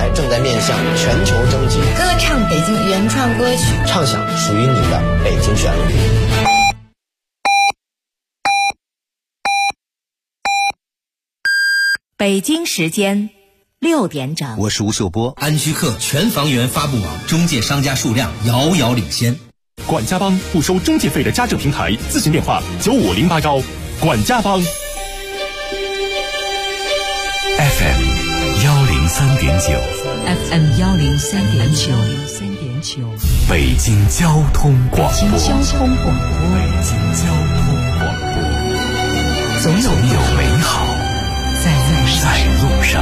台正在面向全球征集， 歌唱北京原创歌曲， 唱响属于你的北京旋律。 北京时间6点整， 我是吴秀波。 安居客全房源发布网中介商家数量遥遥领先。 管家帮不收中介费的家政平台，咨询电话9508招。管家帮。 FM 103.9 FM 103.9， 北京交通广播。 北京交通广播， 总有美好在路上。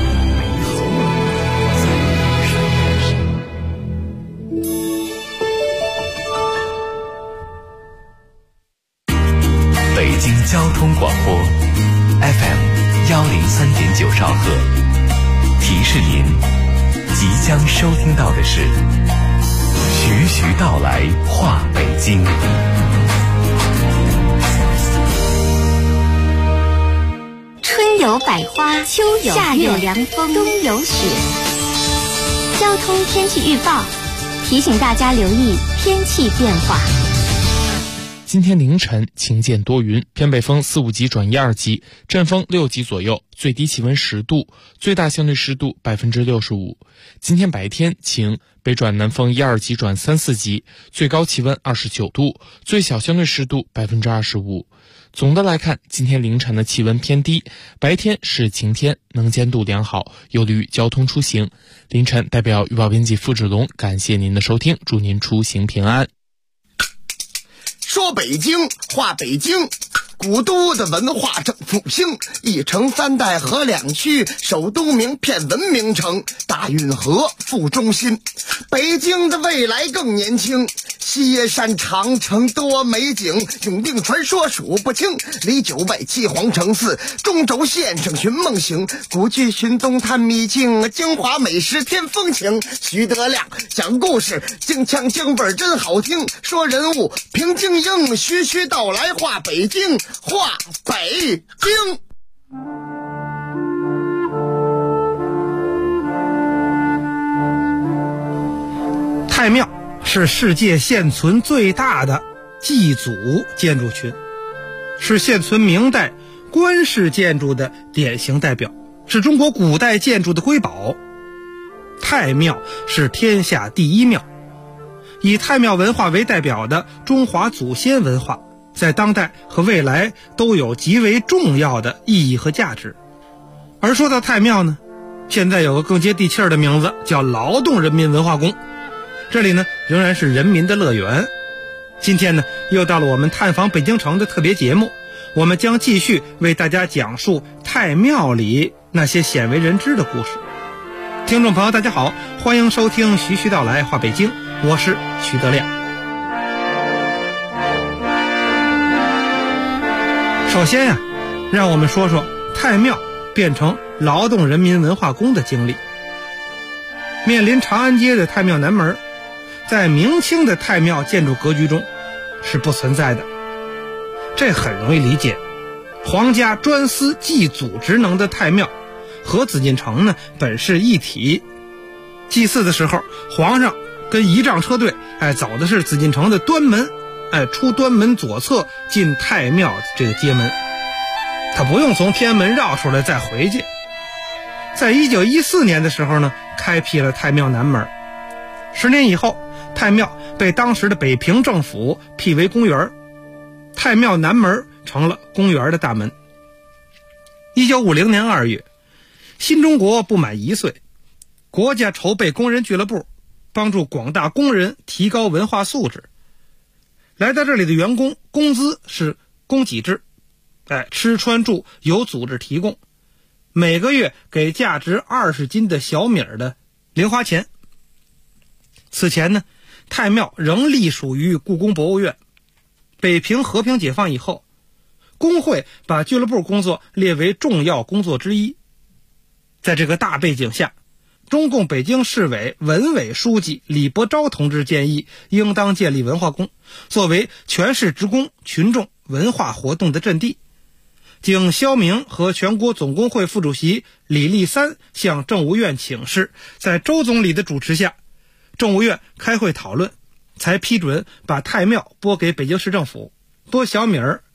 北京交通广播 FM 103.9兆赫，提示您即将收听到的是徐徐道来话北京。 春有百花，秋有夏有凉风，冬有雪。交通天气预报提醒大家留意天气变化。 今天凌晨晴间多云，偏北风4、5级转1、2级，阵风6级左右，最低气温10度，最大相对湿度65%。今天白天晴，北转南风1、2级转3、4级，最高气温29度，最小相对湿度25%。总的来看，今天凌晨的气温偏低，白天是晴天，能见度良好，有利于交通出行。凌晨代表预报编辑付志龙感谢您的收听，祝您出行平安。 说北京，话北京，古都的文化正复兴，一城三代合两区，首都名片文明城，大运河副中心。北京的未来更年轻，西山长城多美景，永定传说数不清，离九外七皇城寺，中轴线上寻梦行，古剧寻踪探秘境，京华美食添风情。徐德亮讲故事，京腔京味真好听，说人物评京英，徐徐道来话北京，话北京。 太庙是世界现存最大的祭祖建筑群，是现存明代官式建筑的典型代表，是中国古代建筑的瑰宝。太庙是天下第一庙，以太庙文化为代表的中华祖先文化，在当代和未来都有极为重要的意义和价值。而说到太庙呢，现在有个更接地气儿的名字，叫劳动人民文化宫。这里呢仍然是人民的乐园。今天呢又到了我们探访北京城的特别节目，我们将继续为大家讲述太庙里那些鲜为人知的故事。听众朋友大家好，欢迎收听徐徐道来话北京，我是徐德亮。首先呀，让我们说说太庙变成劳动人民文化宫的经历。面临长安街的太庙南门，在明清的太庙建筑格局中是不存在的，这很容易理解。皇家专司祭祖职能的太庙和紫禁城呢本是一体，祭祀的时候皇上跟仪仗车队走的是紫禁城的端门，出端门左侧进太庙这个街门，他不用从天安门绕出来再回去。在1914年的时候呢，开辟了太庙南门。10年以后，太庙被当时的北平政府辟为公园，太庙南门成了公园的大门。1950年2月，新中国不满1岁，国家筹备工人俱乐部，帮助广大工人提高文化素质。来到这里的员工工资是供给制，吃穿住有组织提供，每个月给价值20斤的小米的零花钱。此前呢，太庙仍隶属于故宫博物院。北平和平解放以后，工会把俱乐部工作列为重要工作之一。在这个大背景下，中共北京市委文委书记李伯钊同志建议，应当建立文化宫，作为全市职工群众文化活动的阵地。 经萧明和全国总工会副主席李立三向政务院请示，在周总理的主持下，政务院开会讨论，才批准把太庙拨给北京市政府，拨小米儿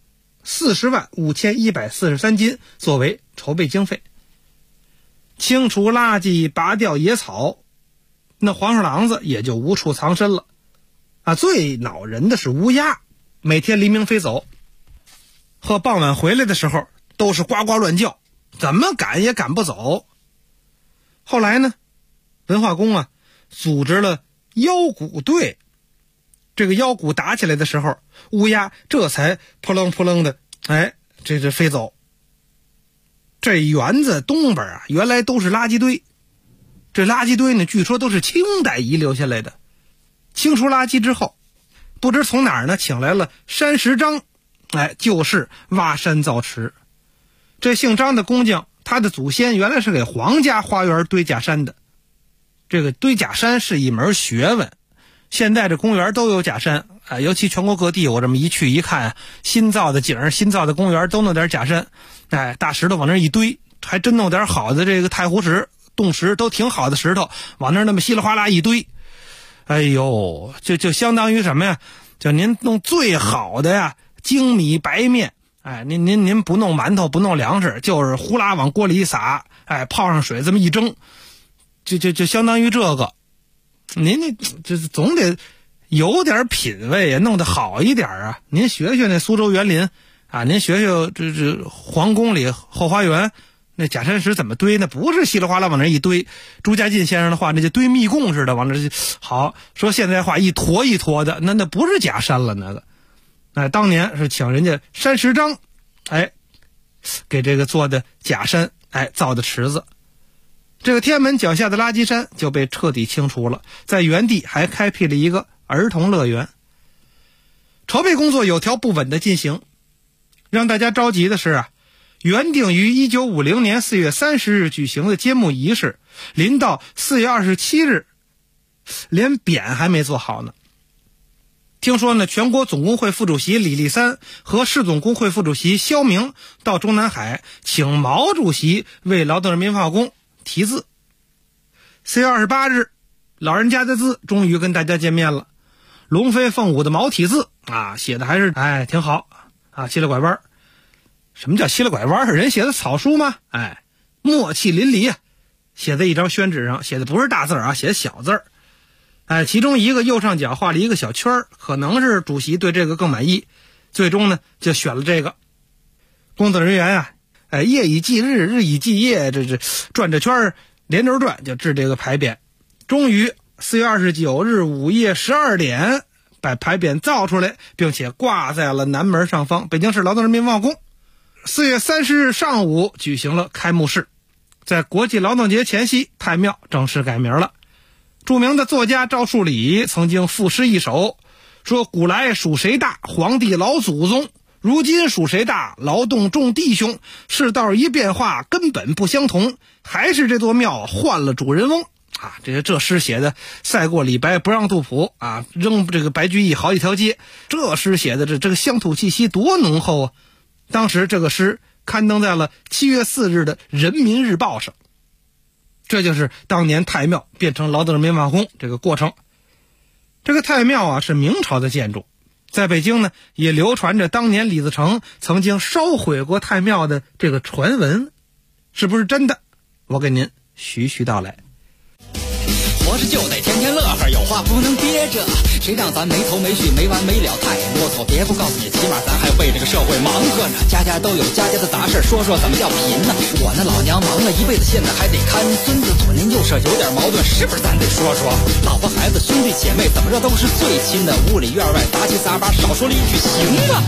405143斤作为筹备经费。清除垃圾，拔掉野草，那黄鼠狼子也就无处藏身了啊！最恼人的是乌鸦，每天黎明飞走，和傍晚回来的时候都是呱呱乱叫，怎么赶也赶不走。后来呢，文化宫组织了腰鼓队，这个腰鼓打起来的时候，乌鸦这才扑棱扑棱的这飞走。这园子东边原来都是垃圾堆，这垃圾堆呢据说都是清代遗留下来的。清除垃圾之后，不知从哪儿呢请来了山石张，就是挖山造池。这姓张的工匠，他的祖先原来是给皇家花园堆假山的。这个堆假山是一门学问，现在这公园都有假山尤其全国各地我这么一去一看，新造的景新造的公园都弄点假山，大石头往那一堆，还真弄点好的这个太湖石、洞石，都挺好的石头往那么稀里哗啦一堆。哎呦，就相当于什么呀？就您弄最好的呀精米白面，您不弄馒头不弄粮食，就是呼啦往锅里一撒，泡上水这么一蒸，就相当于这个。您这总得有点品位弄得好一点啊！您学学那苏州园林您学学这皇宫里后花园那假山石怎么堆，那不是稀里哗啦往那一堆。朱家进先生的话，那就堆密供似的往那好说，现在话一坨一坨的，那不是假山了那个。当年是请人家山石张给这个做的假山造的池子。这个天安门脚下的垃圾山就被彻底清除了，在原地还开辟了一个儿童乐园。筹备工作有条不紊的进行，让大家着急的是原定于1950年4月30日举行的揭幕仪式，临到4月27日，连匾还没做好呢。听说呢，全国总工会副主席李立三和市总工会副主席萧明到中南海，请毛主席为劳动人民文化宫题字。4月28日，老人家的字终于跟大家见面了，龙飞凤舞的毛体字写的还是挺好稀里拐弯。什么叫稀里拐弯？人写的草书吗？默契淋漓写在一张宣纸上，写的不是大字写的小字其中一个右上角画了一个小圈，可能是主席对这个更满意，最终呢就选了这个。工作人员夜以继日，日以继夜，这转着圈连轴转就制这个牌匾。终于4月29日午夜12点把牌匾造出来，并且挂在了南门上方北京市劳动人民文化宫。4月30日上午举行了开幕式。在国际劳动节前夕，太庙正式改名了。著名的作家赵树理曾经赋诗一首，说古来属谁大，皇帝老祖宗，如今属谁大，劳动众弟兄，世道一变化，根本不相同，还是这座庙换了主人翁这诗写的赛过李白，不让杜甫扔这个白居易好几条街。这诗写的这个乡土气息多浓厚当时这个诗刊登在了7月4日的人民日报上。这就是当年太庙变成劳动人民文化宫这个过程。这个太庙是明朝的建筑，在北京呢也流传着当年李自成曾经烧毁过太庙的这个传闻，是不是真的？我给您徐徐道来。 活着就得天天乐呵，有话不能憋着，谁让咱没头没绪没完没了太啰嗦。别不告诉你，起码咱还为这个社会忙活呢。家家都有家家的杂事，说说怎么叫贫呢？我那老娘忙了一辈子，现在还得看孙子，左邻右舍有点矛盾，是不是咱得说说？老婆孩子兄弟姐妹怎么着都是最亲的，屋里院外杂七杂八，少说了一句行吗？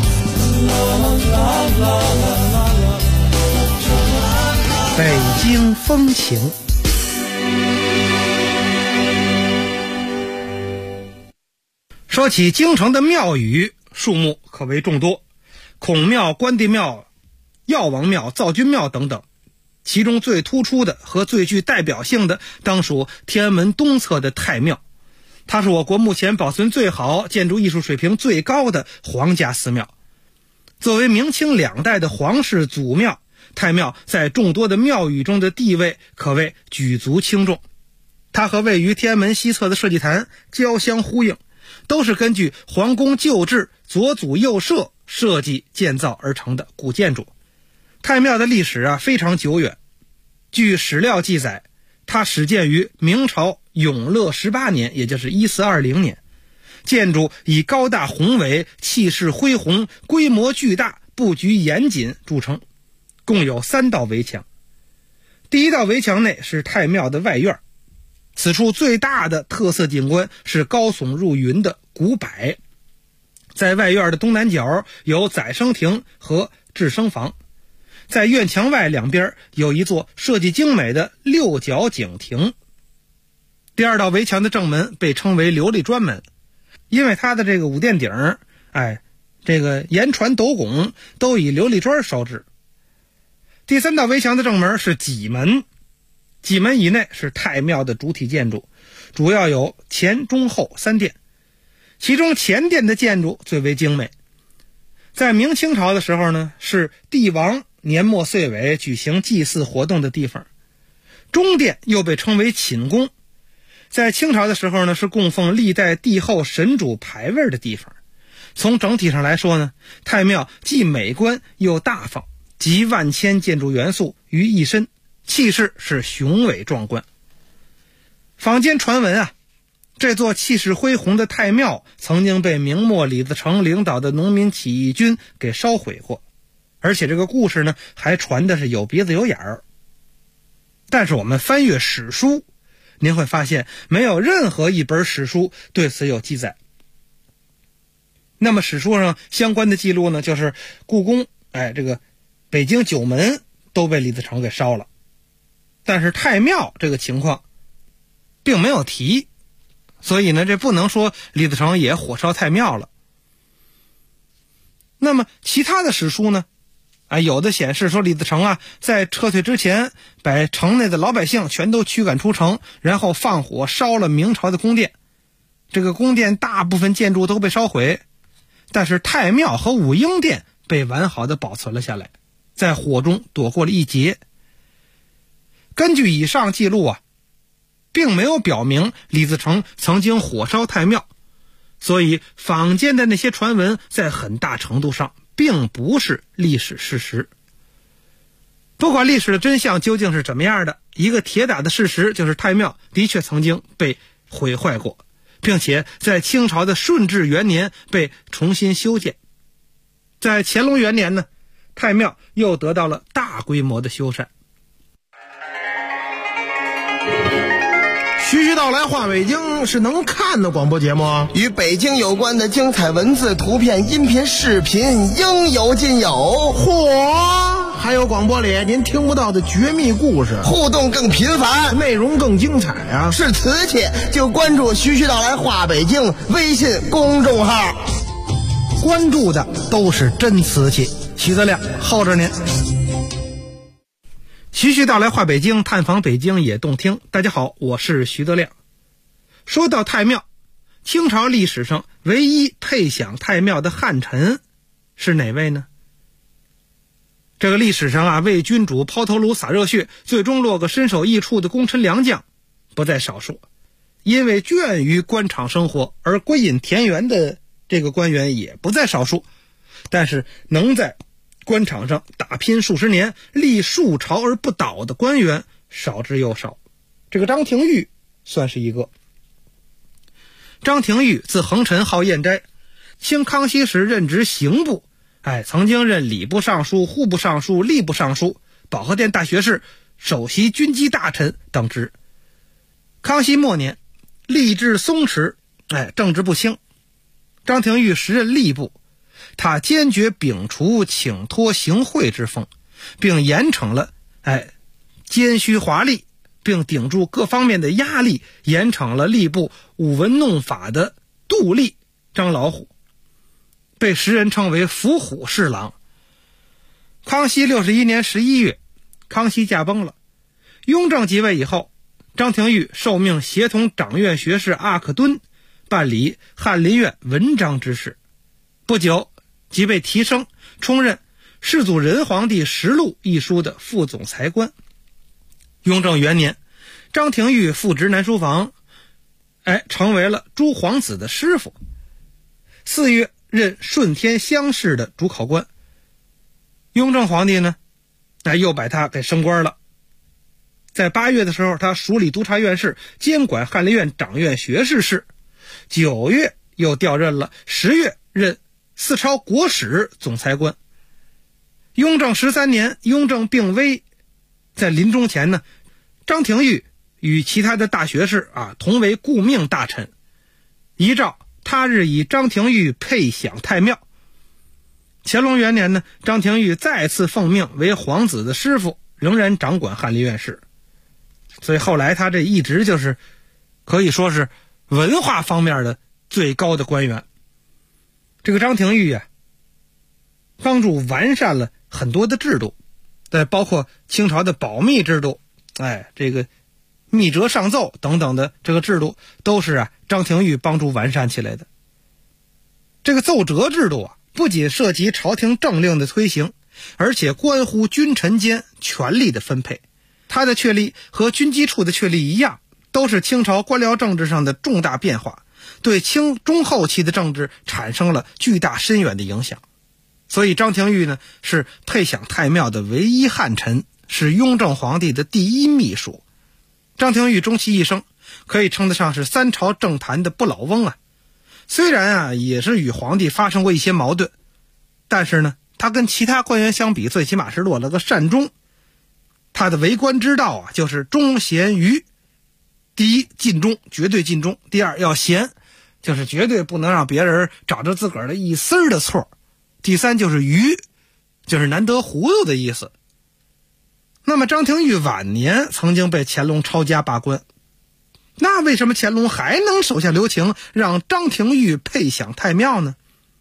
北京风情。说起京城的庙宇，数目可谓众多，孔庙、关帝庙、药王庙、灶君庙等等。其中最突出的和最具代表性的当属天安门东侧的太庙，它是我国目前保存最好、建筑艺术水平最高的皇家寺庙。 作为明清两代的皇室祖庙，太庙在众多的庙宇中的地位可谓举足轻重。它和位于天安门西侧的社稷坛交相呼应，都是根据皇宫旧制左祖右社设计建造而成的古建筑。太庙的历史非常久远，据史料记载，它始建于明朝永乐18年，也就是1420年。建筑以高大宏伟、气势恢宏、规模巨大、布局严谨著称，共有3道围墙。第一道围墙内是太庙的外院，此处最大的特色景观是高耸入云的古柏。在外院的东南角有载生亭和制生房，在院墙外两边有一座设计精美的6角井亭。第二道围墙的正门被称为琉璃砖门，因为它的这个五殿顶这个檐船斗拱都以琉璃砖烧制。第3道围墙的正门是戟门，戟门以内是太庙的主体建筑，主要有前中后3殿，其中前殿的建筑最为精美。在明清朝的时候呢，是帝王年末岁尾举行祭祀活动的地方。中殿又被称为寝宫，在清朝的时候呢，是供奉历代帝后神主牌位的地方。从整体上来说呢，太庙既美观又大方，集万千建筑元素于一身，气势是雄伟壮观。坊间传闻这座气势恢宏的太庙曾经被明末李自成领导的农民起义军给烧毁过，而且这个故事呢还传的是有鼻子有眼儿。但是我们翻阅史书，您会发现没有任何一本史书对此有记载。那么史书上相关的记录呢，就是故宫这个北京9门都被李自成给烧了，但是太庙这个情况并没有提，所以呢这不能说李自成也火烧太庙了。那么其他的史书呢，有的显示说李自成在撤退之前把城内的老百姓全都驱赶出城，然后放火烧了明朝的宫殿。这个宫殿大部分建筑都被烧毁，但是太庙和武英殿被完好的保存了下来，在火中躲过了一劫。根据以上记录并没有表明李自成曾经火烧太庙，所以坊间的那些传闻在很大程度上并不是历史事实。不管历史的真相究竟是怎么样的，一个铁打的事实就是太庙的确曾经被毁坏过，并且在清朝的顺治元年被重新修建。在乾隆元年呢，太庙又得到了大规模的修缮。 徐徐道来话北京是能看的广播节目，与北京有关的精彩文字、图片、音频、视频应有尽有。嚯！还有广播里您听不到的绝密故事，互动更频繁，内容更精彩啊！是瓷器就关注徐徐道来话北京微信公众号，关注的都是真瓷器。徐德亮候着您。 徐徐道来话北京，探访北京也动听。大家好，我是徐德亮。说到太庙，清朝历史上唯一配享太庙的汉臣是哪位呢？这个历史上为君主抛头颅洒热血，最终落个身首异处的功臣良将不在少数。因为倦于官场生活而归隐田园的这个官员也不在少数，但是能在官场上打拼数十年，立数朝而不倒的官员少之又少。这个张廷玉算是一个。张廷玉字恒臣，号彦斋，清康熙时任职刑部，曾经任礼部尚书、户部尚书、吏部尚书、保和殿大学士、首席军机大臣等职。康熙末年吏治松弛，政治不清。张廷玉时任吏部，他坚决摒除请托行贿之风，并严惩了奸虚华丽，并顶住各方面的压力，严惩了吏部舞文弄法的杜吏张老虎，被时人称为伏虎侍郎。康熙61年11月，康熙驾崩了。雍正即位以后，张廷玉受命协同掌院学士阿克敦办理翰林院文章之事，不久即被提升， 充任世祖仁皇帝实录一书的副总裁官。雍正元年，张廷玉复职南书房，成为了诸皇子的师傅。4月任顺天乡试的主考官。雍正皇帝呢，又把他给升官了。在8月的时候，他署理督察院事，监管翰林院掌院学士事。9月又调任了10月任四朝国史总裁官。雍正13年，雍正病危，在临终前呢，张廷玉与其他的大学士同为顾命大臣，遗诏他日以张廷玉配享太庙。乾隆元年呢，张廷玉再次奉命为皇子的师傅，仍然掌管翰林院事。所以后来他这一直就是可以说是文化方面的最高的官员。这个张廷玉帮助完善了很多的制度，包括清朝的保密制度，这个密折上奏等等的这个制度，都是张廷玉帮助完善起来的。这个奏折制度不仅涉及朝廷政令的推行，而且关乎君臣间权力的分配。它的确立和军机处的确立一样，都是清朝官僚政治上的重大变化，对清中后期的政治产生了巨大深远的影响。所以张廷玉呢，是配享太庙的唯一汉臣，是雍正皇帝的第一秘书。张廷玉终其一生可以称得上是3朝政坛的不老翁虽然也是与皇帝发生过一些矛盾，但是呢，他跟其他官员相比，最起码是落了个善终。他的为官之道就是忠贤愚。第一，尽忠，绝对尽忠；第二，要贤，就是绝对不能让别人找着自个儿的一丝的错；第三，就是愚，就是难得糊涂的意思。那么张廷玉晚年曾经被乾隆抄家罢官，那为什么乾隆还能手下留情，让张廷玉配享太庙呢？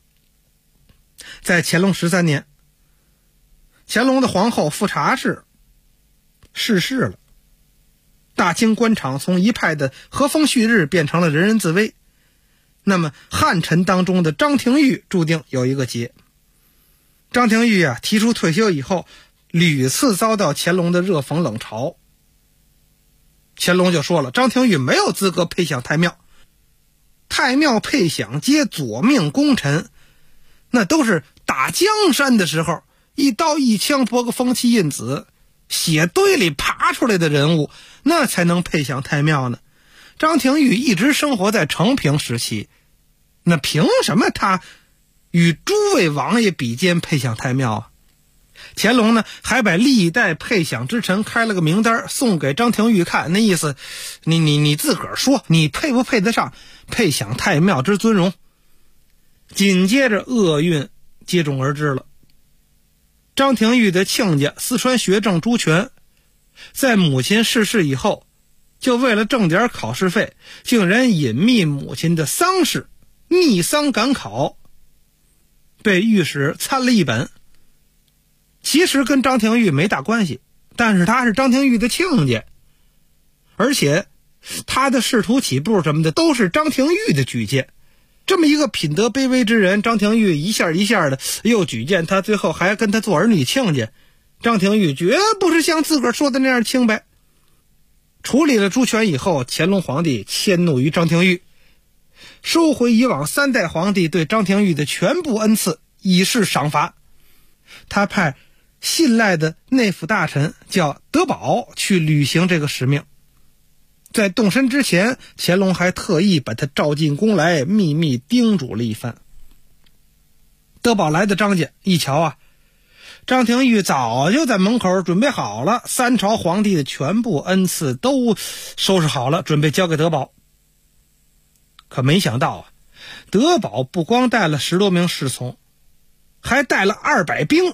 在乾隆13年，乾隆的皇后富察氏逝世了，大清官场从一派的和风旭日变成了人人自危。那么汉臣当中的张廷玉注定有一个劫。张廷玉提出退休以后，屡次遭到乾隆的热讽冷嘲。乾隆就说了，张廷玉没有资格配享太庙，太庙配享皆左命功臣，那都是打江山的时候一刀一枪搏个风气印子，血堆里爬出来的人物，那才能配享太庙呢。张廷玉一直生活在承平时期，那凭什么他与诸位王爷比肩配享太庙乾隆呢，还把历代配享之臣开了个名单送给张廷玉看，那意思你自个儿说，你配不配得上配享太庙之尊荣。紧接着厄运接踵而至了。张廷玉的亲家四川学政朱全，在母亲逝世以后，就为了挣点考试费，竟然隐秘母亲的丧事，逆丧赶考，被御史参了一本。其实跟张廷玉没大关系，但是他是张廷玉的亲家，而且他的仕途起步什么的都是张廷玉的举荐。这么一个品德卑微之人，张廷玉一下一下的又举荐他，最后还跟他做儿女亲家，张廷玉绝不是像自个儿说的那样清白。处理了朱全以后，乾隆皇帝迁怒于张廷玉，收回以往3代皇帝对张廷玉的全部恩赐，以示赏罚。他派信赖的内府大臣叫德宝去履行这个使命。在动身之前，乾隆还特意把他召进宫来，秘密叮嘱了一番。德宝来的张家一瞧张廷玉早就在门口准备好了，3朝皇帝的全部恩赐都收拾好了，准备交给德宝。可没想到德宝不光带了10多名侍从，还带了200兵。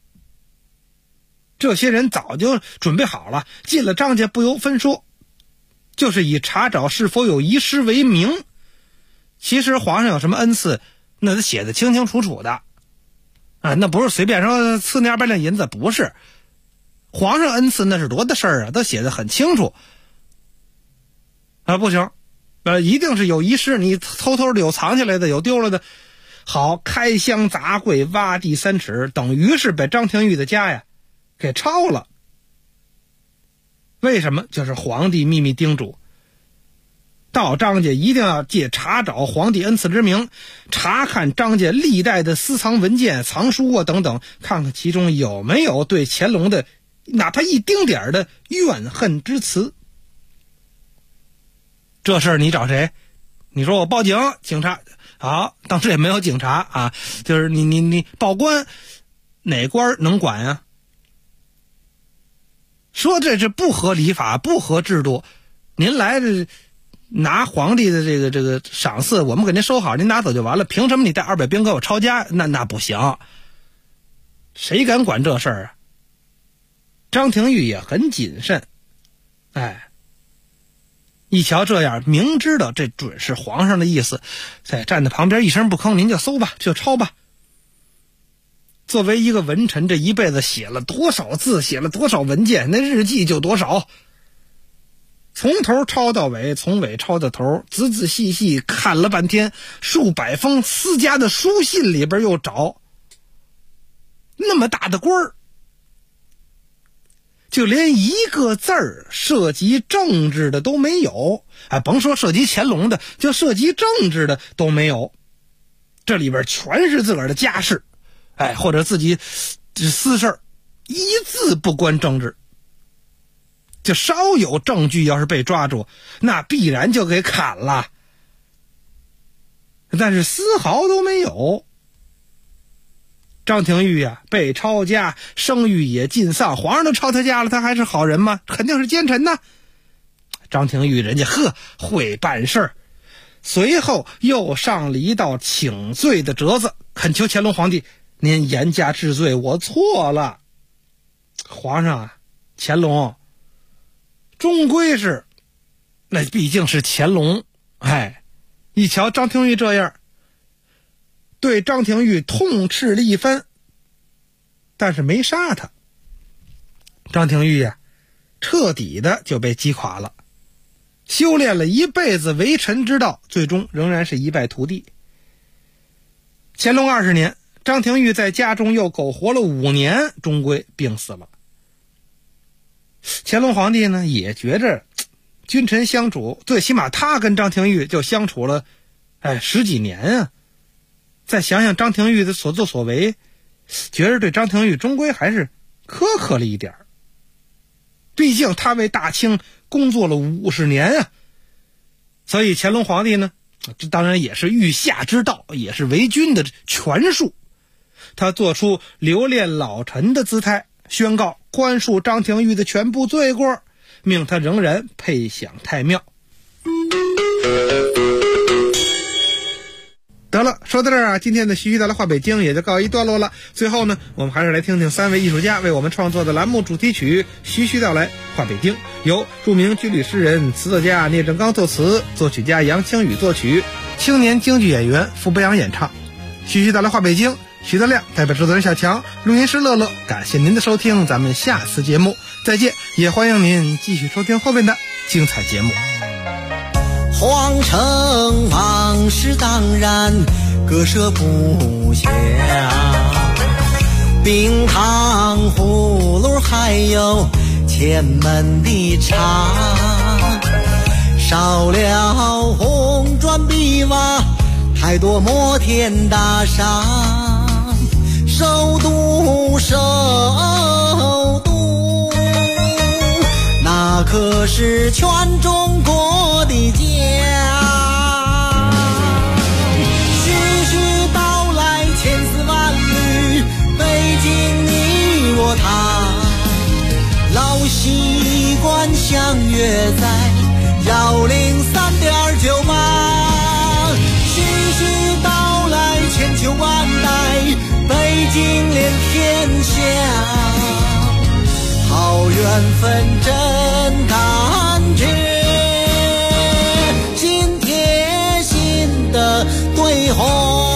这些人早就准备好了，进了张家不由分说，就是以查找是否有遗失为名。其实皇上有什么恩赐，那都写得清清楚楚的那不是随便说赐那200两银子，不是。皇上恩赐那是多大事儿都写得很清楚不行一定是有遗失，你偷偷的有藏起来的，有丢了的。 好，开箱砸柜，挖地3尺，等于是把张廷玉的家呀给抄了。为什么？就是皇帝秘密叮嘱，到张家一定要借查找皇帝恩赐之名，查看张家历代的私藏文件、藏书啊等等，看看其中有没有对乾隆的哪怕一丁点的怨恨之词。这事儿你找谁？你说我报警，警察好，当时也没有警察啊，就是你报官，哪官能管啊？说这是不合礼法，不合制度，您来这拿皇帝的这个赏赐，我们给您收好，您拿走就完了，凭什么你带200兵给我抄家？那不行，谁敢管这事儿啊？张廷玉也很谨慎，一瞧这样，明知道这准是皇上的意思，在站在旁边一声不吭，您就搜吧，就抄吧。作为一个文臣，这一辈子写了多少字，写了多少文件，那日记就多少，从头抄到尾，从尾抄到头，仔仔细细看了半天，数百封私家的书信里边又找，那么大的官儿，就连一个字儿涉及政治的都没有，甭说涉及乾隆的，就涉及政治的都没有。这里边全是自个儿的家事，或者自己私事儿，一字不关政治。就稍有证据要是被抓住，那必然就给砍了。但是丝毫都没有。张廷玉呀，被抄家，声誉也尽丧，皇上都抄他家了，他还是好人吗？肯定是奸臣呐。张廷玉人家会办事儿，随后又上了一道请罪的折子，恳求乾隆皇帝您严加治罪，我错了。皇上啊，乾隆终归是，那毕竟是乾隆，一瞧张廷玉这样，对张廷玉痛斥了一番，但是没杀他。张廷玉呀，彻底的就被击垮了，修炼了一辈子为臣之道，最终仍然是一败涂地。乾隆20年，张廷玉在家中又苟活了5年，终归病死了。乾隆皇帝呢，也觉着君臣相处，最起码他跟张廷玉就相处了10几年啊。再想想张廷玉的所作所为，觉着对张廷玉终归还是苛刻了一点。毕竟他为大清工作了50年啊。所以乾隆皇帝呢，这当然也是御下之道，也是为君的权术。他做出留恋老臣的姿态，宣告宽恕张廷玉的全部罪过，命他仍然配享太庙。得了，说到这儿啊，今天的徐徐带来话北京也就告一段落了。最后呢，我们还是来听听3位艺术家为我们创作的栏目主题曲《徐徐道来话北京》，由著名军旅诗人、词作家聂正刚作词，作曲家杨清宇作曲，青年京剧演员傅博洋演唱。徐徐道来话北京，徐德亮代表制作人小强，录音师乐乐，感谢您的收听，咱们下次节目再见，也欢迎您继续收听后面的精彩节目。 皇城往事当然割舍不下，冰糖葫芦还有前门的茶，少了红砖碧瓦，太多摩天大厦，首都那可是全中国的家。徐徐道来千丝万缕，北京你我他，老习惯相约在103.98。徐徐道来千秋万代，北京连天下。好缘分真感觉，心贴心的对话。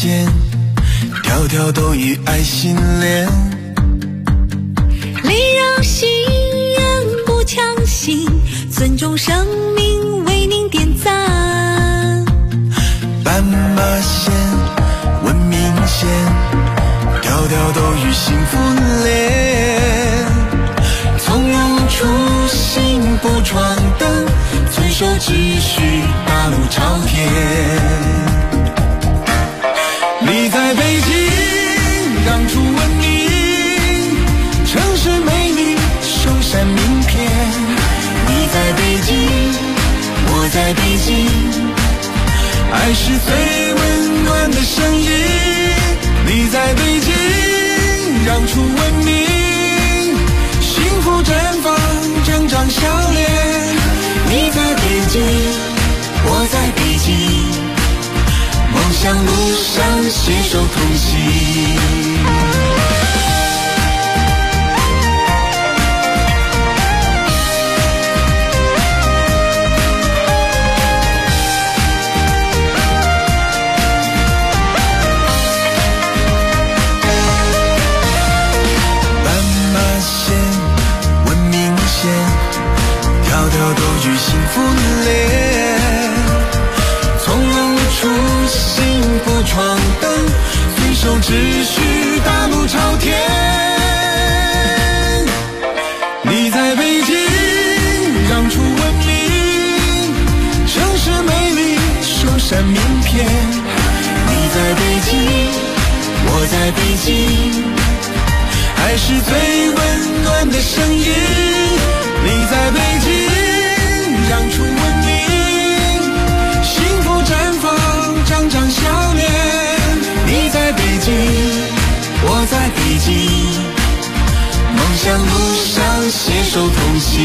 线，条条都以爱心连。 礼让行人不强行，尊重生命为您点赞。 斑马线，文明线，条条都与幸福连。从容初心不闯灯，遵守秩序，大路朝天。你在北京让出文明，城市美丽首闪名片。你在北京，我在北京，爱是最温暖的声音。你在北京让出文明，幸福绽放，张张笑脸。你在北京，我在北京，梦想路上携手同行。斑马线，文明线，条条都与幸福连。从容初心不闯灯，遵守秩序，大路朝天。你在北京让出文明，城市美丽首闪名片。你在北京，我在北京，爱是最温暖的声音。你在北京让出文明，幸福绽放，张张笑脸。你在北京，我在北京，梦想路上携手同行。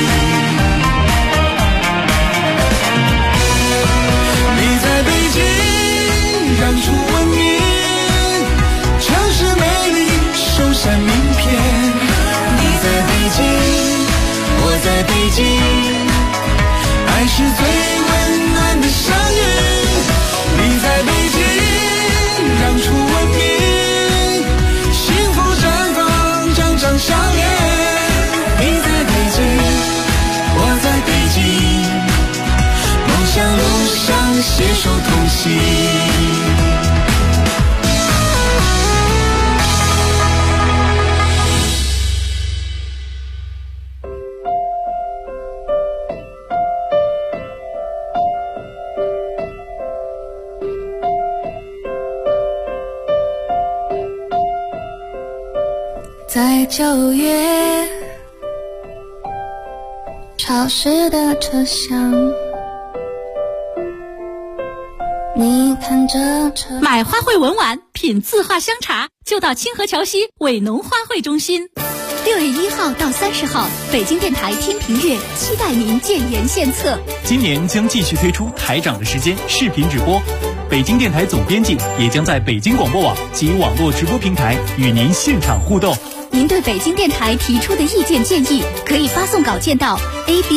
你在北京让出文明，城市美丽首闪名片。你在北京，我在北京，爱是最温暖的声音。你在北京让出文明，幸福绽放，张张笑脸。你在北京，我在北京，梦想路上携手同行。 在9月潮湿的车厢，你看着车。 买花卉文玩，品字画香茶，就到清河桥西伟农花卉中心。6月1号到30号，北京电台天平月期待您建言献策。 今年将继续推出台长的时间视频直播，北京电台总编辑也将在北京广播网及网络直播平台与您现场互动。 您对北京电台提出的意见建议，可以发送稿件到 AB